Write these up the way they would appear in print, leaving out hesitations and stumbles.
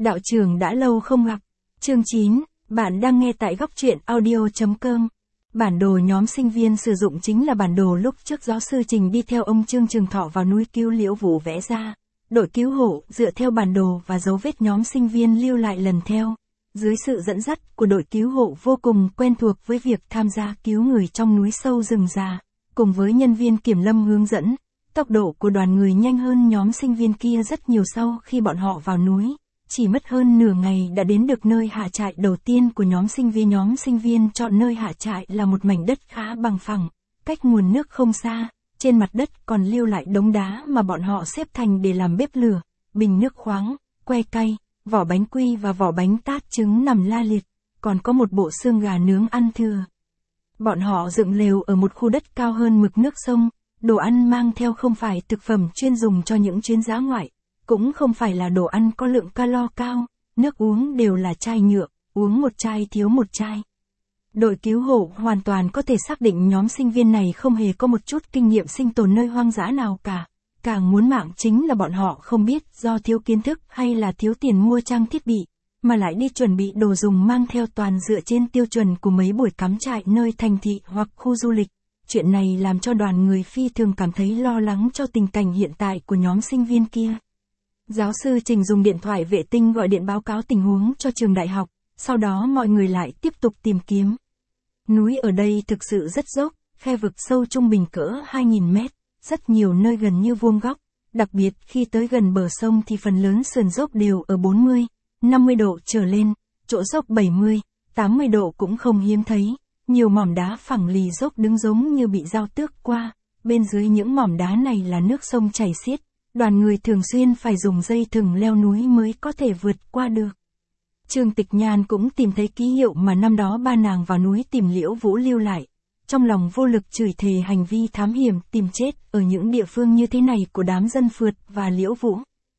Đạo trưởng đã lâu không gặp. Chương 9, bạn đang nghe tại góc truyện audio.com. Bản đồ nhóm sinh viên sử dụng chính là bản đồ lúc trước giáo sư Trình đi theo ông Trương Trường Thọ vào núi cứu Liễu Vũ vẽ ra. Đội cứu hộ dựa theo bản đồ và dấu vết nhóm sinh viên lưu lại lần theo. Dưới sự dẫn dắt của đội cứu hộ vô cùng quen thuộc với việc tham gia cứu người trong núi sâu rừng già, cùng với nhân viên kiểm lâm hướng dẫn, tốc độ của đoàn người nhanh hơn nhóm sinh viên kia rất nhiều. Sau khi bọn họ vào núi, chỉ mất hơn nửa ngày đã đến được nơi hạ trại đầu tiên của nhóm sinh viên. Nhóm sinh viên chọn nơi hạ trại là một mảnh đất khá bằng phẳng, cách nguồn nước không xa, trên mặt đất còn lưu lại đống đá mà bọn họ xếp thành để làm bếp lửa, bình nước khoáng, que cay, vỏ bánh quy và vỏ bánh tát trứng nằm la liệt, còn có một bộ xương gà nướng ăn thừa. Bọn họ dựng lều ở một khu đất cao hơn mực nước sông, đồ ăn mang theo không phải thực phẩm chuyên dùng cho những chuyến dã ngoại, cũng không phải là đồ ăn có lượng calo cao, nước uống đều là chai nhựa, uống một chai thiếu một chai. Đội cứu hộ hoàn toàn có thể xác định nhóm sinh viên này không hề có một chút kinh nghiệm sinh tồn nơi hoang dã nào cả. Càng muốn mạng chính là bọn họ không biết do thiếu kiến thức hay là thiếu tiền mua trang thiết bị, mà lại đi chuẩn bị đồ dùng mang theo toàn dựa trên tiêu chuẩn của mấy buổi cắm trại nơi thành thị hoặc khu du lịch. Chuyện này làm cho đoàn người phi thường cảm thấy lo lắng cho tình cảnh hiện tại của nhóm sinh viên kia. Giáo sư Trình dùng điện thoại vệ tinh gọi điện báo cáo tình huống cho trường đại học, sau đó mọi người lại tiếp tục tìm kiếm. Núi ở đây thực sự rất dốc, khe vực sâu trung bình cỡ 2.000 mét, rất nhiều nơi gần như vuông góc, đặc biệt khi tới gần bờ sông thì phần lớn sườn dốc đều ở 40, 50 độ trở lên, chỗ dốc 70, 80 độ cũng không hiếm thấy, nhiều mỏm đá phẳng lì dốc đứng giống như bị dao tước qua, bên dưới những mỏm đá này là nước sông chảy xiết, đoàn người thường xuyên phải dùng dây thừng leo núi mới có thể vượt qua được. Trương Tịch Nhan cũng tìm thấy ký hiệu mà năm đó ba nàng vào núi tìm Liễu Vũ lưu lại. Trong lòng vô lực chửi thề hành vi thám hiểm tìm chết ở những địa phương như thế này của đám dân phượt và Liễu Vũ.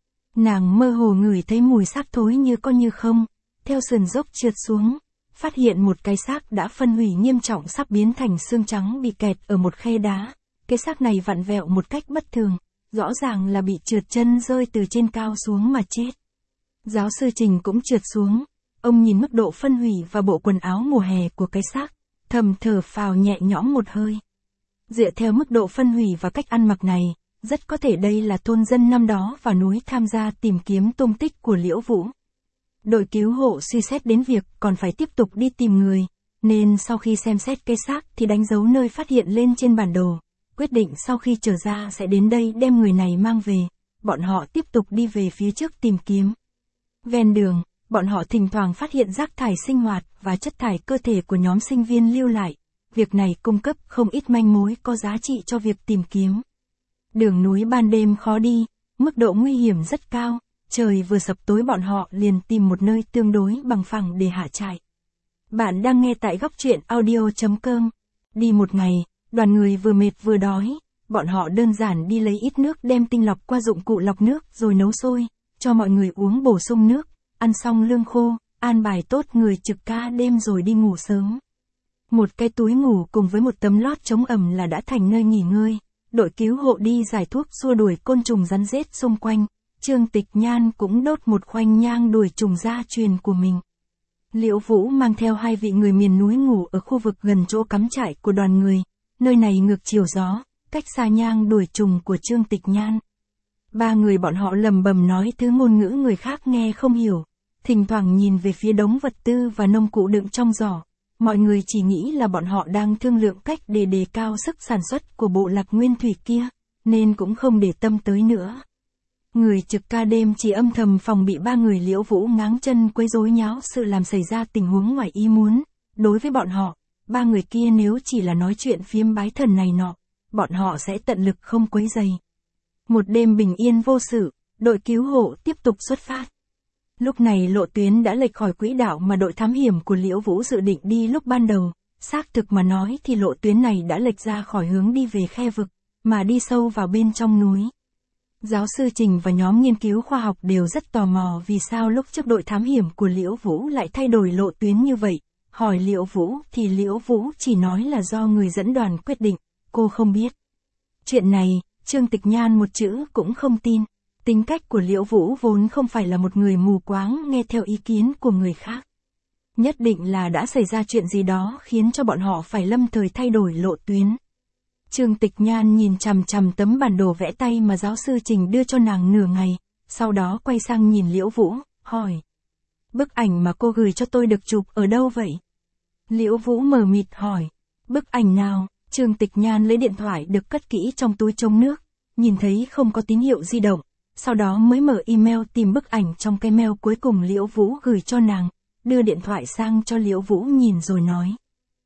Nàng mơ hồ ngửi thấy mùi xác thối như có như không, theo sườn dốc trượt xuống, phát hiện một cái xác đã phân hủy nghiêm trọng sắp biến thành xương trắng bị kẹt ở một khe đá. Cái xác này vặn vẹo một cách bất thường, rõ ràng là bị trượt chân rơi từ trên cao xuống mà chết. Giáo sư Trình cũng trượt xuống, ông nhìn mức độ phân hủy và bộ quần áo mùa hè của cái xác, thầm thở phào nhẹ nhõm một hơi. Dựa theo mức độ phân hủy và cách ăn mặc này, rất có thể đây là thôn dân năm đó vào núi tham gia tìm kiếm tung tích của Liễu Vũ. Đội cứu hộ suy xét đến việc còn phải tiếp tục đi tìm người, nên sau khi xem xét cái xác thì đánh dấu nơi phát hiện lên trên bản đồ, quyết định sau khi trở ra sẽ đến đây đem người này mang về. Bọn họ tiếp tục đi về phía trước tìm kiếm. Ven đường, bọn họ thỉnh thoảng phát hiện rác thải sinh hoạt và chất thải cơ thể của nhóm sinh viên lưu lại. Việc này cung cấp không ít manh mối có giá trị cho việc tìm kiếm. Đường núi ban đêm khó đi, mức độ nguy hiểm rất cao, trời vừa sập tối bọn họ liền tìm một nơi tương đối bằng phẳng để hạ trại. Bạn đang nghe tại góc truyện audio.com. Đi một ngày, đoàn người vừa mệt vừa đói, bọn họ đơn giản đi lấy ít nước đem tinh lọc qua dụng cụ lọc nước rồi nấu sôi, cho mọi người uống bổ sung nước, ăn xong lương khô, an bài tốt người trực ca đêm rồi đi ngủ sớm. Một cái túi ngủ cùng với một tấm lót chống ẩm là đã thành nơi nghỉ ngơi. Đội cứu hộ đi giải thuốc xua đuổi côn trùng rắn rết xung quanh, Trương Tịch Nhan cũng đốt một khoanh nhang đuổi trùng gia truyền của mình. Liễu Vũ mang theo hai vị người miền núi ngủ ở khu vực gần chỗ cắm trại của đoàn người, nơi này ngược chiều gió, cách xa nhang đuổi trùng của Trương Tịch Nhan. Ba người bọn họ lầm bầm nói thứ ngôn ngữ người khác nghe không hiểu, thỉnh thoảng nhìn về phía đống vật tư và nông cụ đựng trong giỏ. Mọi người chỉ nghĩ là bọn họ đang thương lượng cách để đề cao sức sản xuất của bộ lạc nguyên thủy kia, nên cũng không để tâm tới nữa. Người trực ca đêm chỉ âm thầm phòng bị ba người Liễu Vũ ngáng chân quấy rối nháo sự làm xảy ra tình huống ngoài ý muốn. Đối với bọn họ, ba người kia nếu chỉ là nói chuyện phiếm bái thần này nọ, bọn họ sẽ tận lực không quấy rầy. Một đêm bình yên vô sự, đội cứu hộ tiếp tục xuất phát. Lúc này lộ tuyến đã lệch khỏi quỹ đạo mà đội thám hiểm của Liễu Vũ dự định đi lúc ban đầu, xác thực mà nói thì lộ tuyến này đã lệch ra khỏi hướng đi về khe vực, mà đi sâu vào bên trong núi. Giáo sư Trình và nhóm nghiên cứu khoa học đều rất tò mò vì sao lúc trước đội thám hiểm của Liễu Vũ lại thay đổi lộ tuyến như vậy. Hỏi Liễu Vũ thì Liễu Vũ chỉ nói là do người dẫn đoàn quyết định, cô không biết. Chuyện này, Trương Tịch Nhan một chữ cũng không tin. Tính cách của Liễu Vũ vốn không phải là một người mù quáng nghe theo ý kiến của người khác. Nhất định là đã xảy ra chuyện gì đó khiến cho bọn họ phải lâm thời thay đổi lộ tuyến. Trương Tịch Nhan nhìn chằm chằm tấm bản đồ vẽ tay mà giáo sư Trình đưa cho nàng nửa ngày, sau đó quay sang nhìn Liễu Vũ, hỏi. Bức ảnh mà cô gửi cho tôi được chụp ở đâu vậy? Liễu Vũ mờ mịt hỏi. Bức ảnh nào? Trương Tịch Nhan lấy điện thoại được cất kỹ trong túi chống nước, nhìn thấy không có tín hiệu di động, sau đó mới mở email tìm bức ảnh trong cái mail cuối cùng Liễu Vũ gửi cho nàng, đưa điện thoại sang cho Liễu Vũ nhìn rồi nói.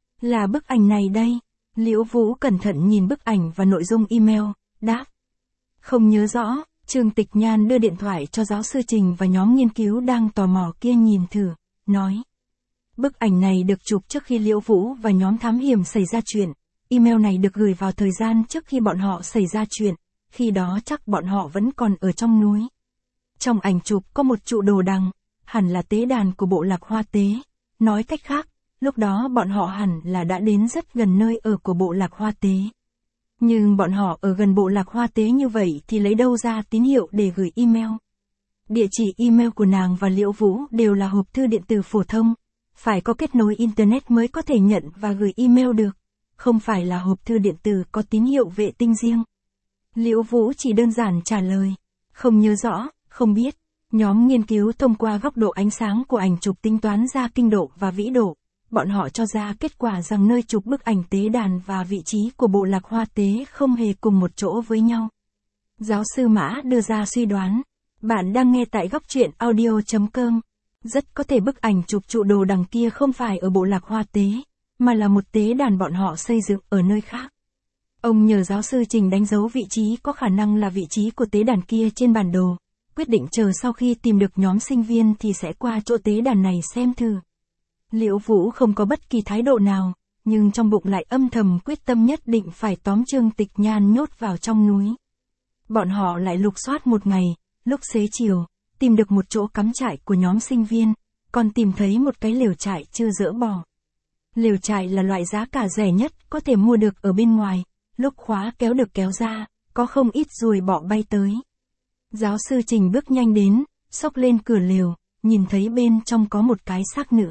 Là bức ảnh này đây. Liễu Vũ cẩn thận nhìn bức ảnh và nội dung email, đáp. Không nhớ rõ. Trương Tịch Nhan đưa điện thoại cho giáo sư Trình và nhóm nghiên cứu đang tò mò kia nhìn thử, nói. Bức ảnh này được chụp trước khi Liễu Vũ và nhóm thám hiểm xảy ra chuyện. Email này được gửi vào thời gian trước khi bọn họ xảy ra chuyện, khi đó chắc bọn họ vẫn còn ở trong núi. Trong ảnh chụp có một trụ đồ đằng, hẳn là tế đàn của bộ lạc Hoa Tế. Nói cách khác, lúc đó bọn họ hẳn là đã đến rất gần nơi ở của bộ lạc Hoa Tế. Nhưng bọn họ ở gần bộ lạc Hoa Tế như vậy thì lấy đâu ra tín hiệu để gửi email. Địa chỉ email của nàng và Liễu Vũ đều là hộp thư điện tử phổ thông, phải có kết nối Internet mới có thể nhận và gửi email được, không phải là hộp thư điện tử có tín hiệu vệ tinh riêng. Liễu Vũ chỉ đơn giản trả lời, không nhớ rõ, không biết. Nhóm nghiên cứu thông qua góc độ ánh sáng của ảnh chụp tính toán ra kinh độ và vĩ độ. Bọn họ cho ra kết quả rằng nơi chụp bức ảnh tế đàn và vị trí của bộ lạc Hoa Tế không hề cùng một chỗ với nhau. Giáo sư Mã đưa ra suy đoán. Bạn đang nghe tại góc truyện audio.com. Rất có thể bức ảnh chụp trụ đồ đằng kia không phải ở bộ lạc Hoa Tế, mà là một tế đàn bọn họ xây dựng ở nơi khác. Ông nhờ giáo sư Trình đánh dấu vị trí có khả năng là vị trí của tế đàn kia trên bản đồ, quyết định chờ sau khi tìm được nhóm sinh viên thì sẽ qua chỗ tế đàn này xem thử. Liễu Vũ không có bất kỳ thái độ nào, nhưng trong bụng lại âm thầm quyết tâm nhất định phải tóm Trương Tịch Nhan nhốt vào trong núi. Bọn họ lại lục soát một ngày, lúc xế chiều, tìm được một chỗ cắm trại của nhóm sinh viên, còn tìm thấy một cái lều trại chưa dỡ bỏ. Lều trại là loại giá cả rẻ nhất có thể mua được ở bên ngoài, lúc khóa kéo được kéo ra, có không ít ruồi bọ bay tới. Giáo sư Trình bước nhanh đến, xốc lên cửa lều, nhìn thấy bên trong có một cái xác nữ.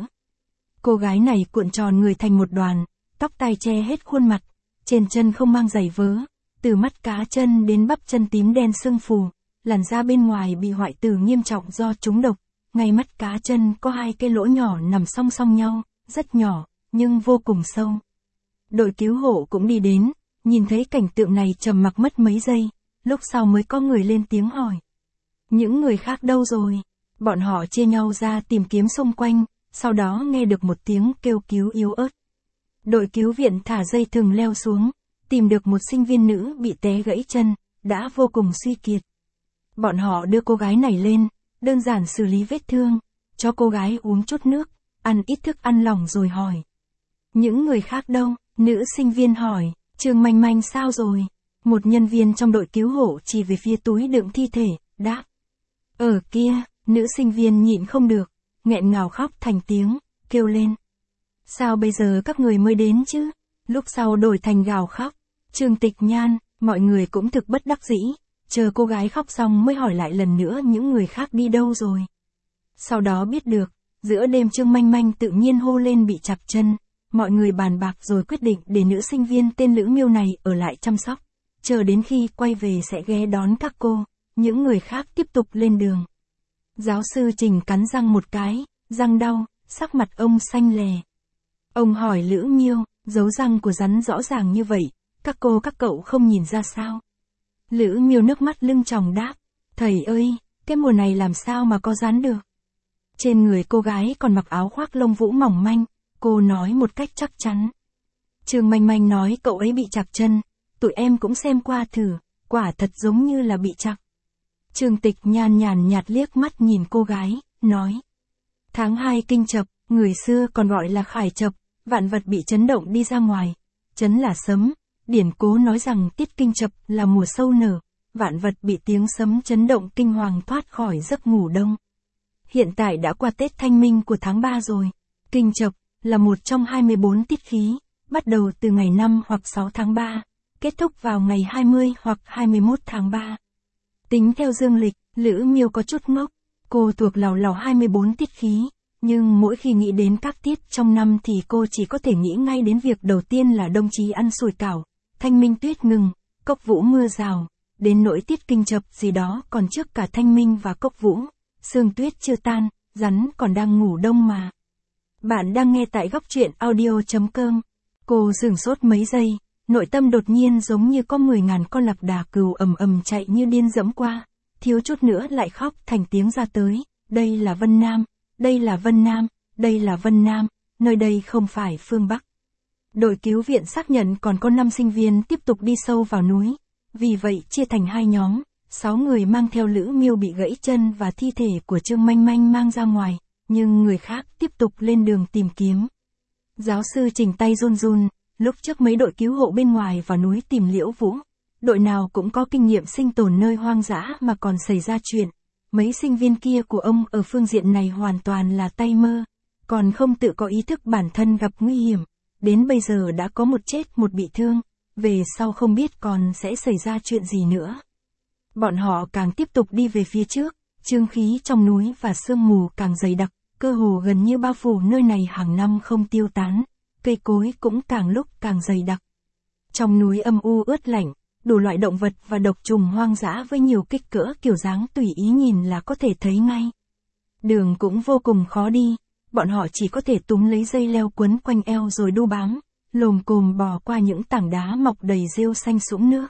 Cô gái này cuộn tròn người thành một đoàn, tóc tai che hết khuôn mặt, trên chân không mang giày vớ, từ mắt cá chân đến bắp chân tím đen sưng phù, làn da bên ngoài bị hoại tử nghiêm trọng do trúng độc, ngay mắt cá chân có hai cái lỗ nhỏ nằm song song nhau, rất nhỏ, nhưng vô cùng sâu. Đội cứu hộ cũng đi đến, nhìn thấy cảnh tượng này trầm mặc mất mấy giây, lúc sau mới có người lên tiếng hỏi. Những người khác đâu rồi? Bọn họ chia nhau ra tìm kiếm xung quanh, sau đó nghe được một tiếng kêu cứu yếu ớt. Đội cứu viện thả dây thừng leo xuống, tìm được một sinh viên nữ bị té gãy chân, đã vô cùng suy kiệt. Bọn họ đưa cô gái này lên, đơn giản xử lý vết thương, cho cô gái uống chút nước, ăn ít thức ăn lỏng rồi hỏi. Những người khác đâu? Nữ sinh viên hỏi. Trương Manh Manh sao rồi? Một nhân viên trong đội cứu hộ chỉ về phía túi đựng thi thể, đáp. Ở kia, nữ sinh viên nhịn không được, nghẹn ngào khóc thành tiếng, kêu lên. Sao bây giờ các người mới đến chứ? Lúc sau đổi thành gào khóc. Trương Tịch Nhan, mọi người cũng thực bất đắc dĩ, chờ cô gái khóc xong mới hỏi lại lần nữa những người khác đi đâu rồi. Sau đó biết được, giữa đêm Trương Manh Manh tự nhiên hô lên bị chặt chân. Mọi người bàn bạc rồi quyết định để nữ sinh viên tên Lữ Miêu này ở lại chăm sóc, chờ đến khi quay về sẽ ghé đón các cô, những người khác tiếp tục lên đường. Giáo sư Trình cắn răng một cái, răng đau, sắc mặt ông xanh lè. Ông hỏi Lữ Miêu, dấu răng của rắn rõ ràng như vậy, các cô các cậu không nhìn ra sao? Lữ Miêu nước mắt lưng tròng đáp, thầy ơi, cái mùa này làm sao mà có rắn được? Trên người cô gái còn mặc áo khoác lông vũ mỏng manh. Cô nói một cách chắc chắn. Trương Manh Manh nói cậu ấy bị chặt chân, tụi em cũng xem qua thử, quả thật giống như là bị chặt. Trương Tịch Nhan nhàn nhạt liếc mắt nhìn cô gái, nói. Tháng 2 kinh chập, người xưa còn gọi là khải chập, vạn vật bị chấn động đi ra ngoài. Chấn là sấm, điển cố nói rằng tiết kinh chập là mùa sâu nở, vạn vật bị tiếng sấm chấn động kinh hoàng thoát khỏi giấc ngủ đông. Hiện tại đã qua Tết Thanh Minh của tháng 3 rồi, kinh chập là một trong 24 tiết khí, bắt đầu từ ngày 5 hoặc 6 tháng 3, kết thúc vào ngày 20 hoặc 21 tháng 3. Tính theo dương lịch, Lữ Miêu có chút ngốc. Cô thuộc lầu lầu 24 tiết khí, nhưng mỗi khi nghĩ đến các tiết trong năm thì cô chỉ có thể nghĩ ngay đến việc đầu tiên là đồng chí ăn sủi cảo, thanh minh tuyết ngừng, cốc vũ mưa rào, đến nỗi tiết kinh chập gì đó còn trước cả thanh minh và cốc vũ, sương tuyết chưa tan, rắn còn đang ngủ đông mà. Bạn đang nghe tại góc truyện audio.com. Cô sửng sốt mấy giây, nội tâm đột nhiên giống như có 10.000 con lạc đà cừu ầm ầm chạy như điên dẫm qua, thiếu chút nữa lại khóc thành tiếng ra tới, đây là Vân Nam, đây là Vân Nam, đây là Vân Nam, nơi đây không phải phương Bắc. Đội cứu viện xác nhận còn có 5 sinh viên tiếp tục đi sâu vào núi, vì vậy chia thành 2 nhóm, 6 người mang theo Lữ Miêu bị gãy chân và thi thể của Trương Manh Manh mang ra ngoài, nhưng người khác tiếp tục lên đường tìm kiếm. Giáo sư Trình tay run run, lúc trước mấy đội cứu hộ bên ngoài vào núi tìm Liễu Vũ, đội nào cũng có kinh nghiệm sinh tồn nơi hoang dã mà còn xảy ra chuyện. Mấy sinh viên kia của ông ở phương diện này hoàn toàn là tay mơ, còn không tự có ý thức bản thân gặp nguy hiểm, đến bây giờ đã có một chết một bị thương, về sau không biết còn sẽ xảy ra chuyện gì nữa. Bọn họ càng tiếp tục đi về phía trước, chương khí trong núi và sương mù càng dày đặc, cơ hồ gần như bao phủ nơi này hàng năm không tiêu tán, cây cối cũng càng lúc càng dày đặc. Trong núi âm u ướt lạnh, đủ loại động vật và độc trùng hoang dã với nhiều kích cỡ kiểu dáng tùy ý nhìn là có thể thấy ngay. Đường cũng vô cùng khó đi, bọn họ chỉ có thể túm lấy dây leo quấn quanh eo rồi đu bám, lồm cồm bò qua những tảng đá mọc đầy rêu xanh sũng nước.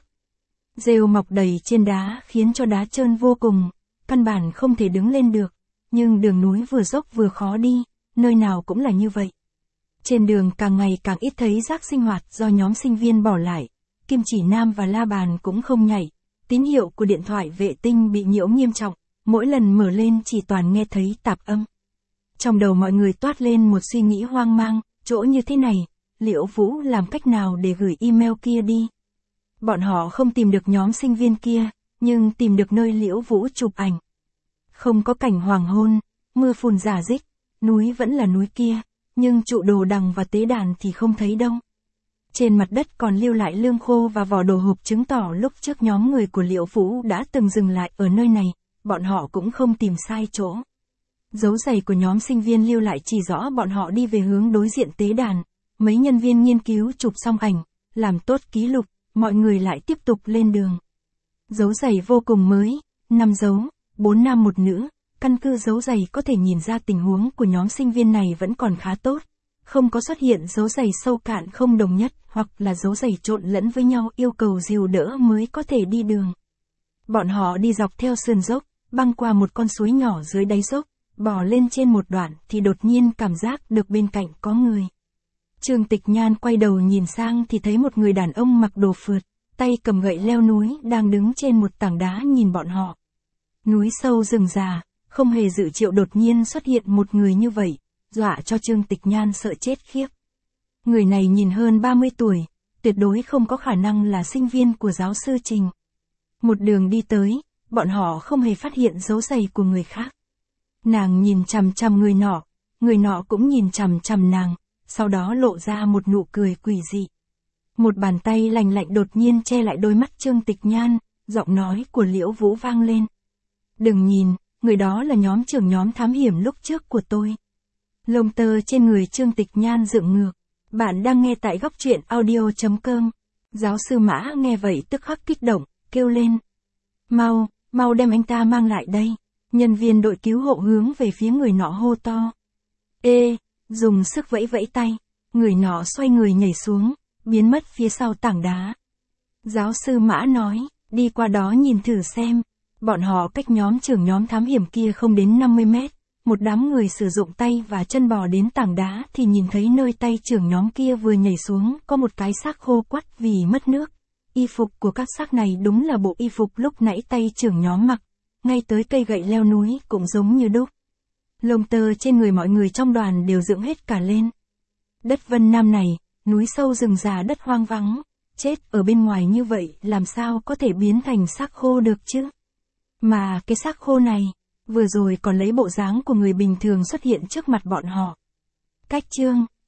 Rêu mọc đầy trên đá khiến cho đá trơn vô cùng, căn bản không thể đứng lên được, nhưng đường núi vừa dốc vừa khó đi, nơi nào cũng là như vậy. Trên đường càng ngày càng ít thấy rác sinh hoạt do nhóm sinh viên bỏ lại, kim chỉ nam và la bàn cũng không nhảy, tín hiệu của điện thoại vệ tinh bị nhiễu nghiêm trọng, mỗi lần mở lên chỉ toàn nghe thấy tạp âm. Trong đầu mọi người toát lên một suy nghĩ hoang mang, chỗ như thế này, Liễu Vũ làm cách nào để gửi email kia đi? Bọn họ không tìm được nhóm sinh viên kia, nhưng tìm được nơi Liễu Vũ chụp ảnh. Không có cảnh hoàng hôn, mưa phùn rả rích, núi vẫn là núi kia, nhưng trụ đồ đằng và tế đàn thì không thấy đâu. Trên mặt đất còn lưu lại lương khô và vỏ đồ hộp chứng tỏ lúc trước nhóm người của Liễu Vũ đã từng dừng lại ở nơi này, bọn họ cũng không tìm sai chỗ. Dấu giày của nhóm sinh viên lưu lại chỉ rõ bọn họ đi về hướng đối diện tế đàn, mấy nhân viên nghiên cứu chụp xong ảnh, làm tốt ký lục, mọi người lại tiếp tục lên đường. Dấu giày vô cùng mới, 5 dấu, 4 nam 1 nữ, căn cứ dấu giày có thể nhìn ra tình huống của nhóm sinh viên này vẫn còn khá tốt, không có xuất hiện dấu giày sâu cạn không đồng nhất hoặc là dấu giày trộn lẫn với nhau yêu cầu dìu đỡ mới có thể đi đường. Bọn họ đi dọc theo sườn dốc, băng qua một con suối nhỏ dưới đáy dốc, bò lên trên một đoạn thì đột nhiên cảm giác được bên cạnh có người. Trương Tịch Nhan quay đầu nhìn sang thì thấy một người đàn ông mặc đồ phượt, tay cầm gậy leo núi đang đứng trên một tảng đá nhìn bọn họ. Núi sâu rừng già, không hề dự triệu đột nhiên xuất hiện một người như vậy, dọa cho Trương Tịch Nhan sợ chết khiếp. Người này nhìn hơn 30 tuổi, tuyệt đối không có khả năng là sinh viên của giáo sư Trình. Một đường đi tới, bọn họ không hề phát hiện dấu giày của người khác. Nàng nhìn chằm chằm người nọ cũng nhìn chằm chằm nàng, sau đó lộ ra một nụ cười quỷ dị. Một bàn tay lành lạnh đột nhiên che lại đôi mắt Trương Tịch Nhan, giọng nói của Liễu Vũ vang lên. Đừng nhìn, người đó là nhóm trưởng nhóm thám hiểm lúc trước của tôi. Lông tơ trên người Trương Tịch Nhan dựng ngược. Bạn đang nghe tại góc truyện audio.com. Giáo sư Mã nghe vậy tức khắc kích động, kêu lên. Mau đem anh ta mang lại đây. Nhân viên đội cứu hộ hướng về phía người nọ hô to. Dùng sức vẫy vẫy tay. Người nọ xoay người nhảy xuống, biến mất phía sau tảng đá. Giáo sư Mã nói, đi qua đó nhìn thử xem. Bọn họ cách nhóm trưởng nhóm thám hiểm kia không đến 50 mét. Một đám người sử dụng tay và chân bò đến tảng đá thì nhìn thấy nơi tay trưởng nhóm kia vừa nhảy xuống có một cái xác khô quắt vì mất nước. Y phục của các xác này đúng là bộ y phục lúc nãy tay trưởng nhóm mặc, ngay tới cây gậy leo núi cũng giống như đúc. Lông tơ trên người mọi người trong đoàn đều dựng hết cả lên. Đất Vân Nam này, núi sâu rừng già đất hoang vắng, chết ở bên ngoài như vậy làm sao có thể biến thành xác khô được chứ? Mà cái xác khô này, vừa rồi còn lấy bộ dáng của người bình thường xuất hiện trước mặt bọn họ. Cách chương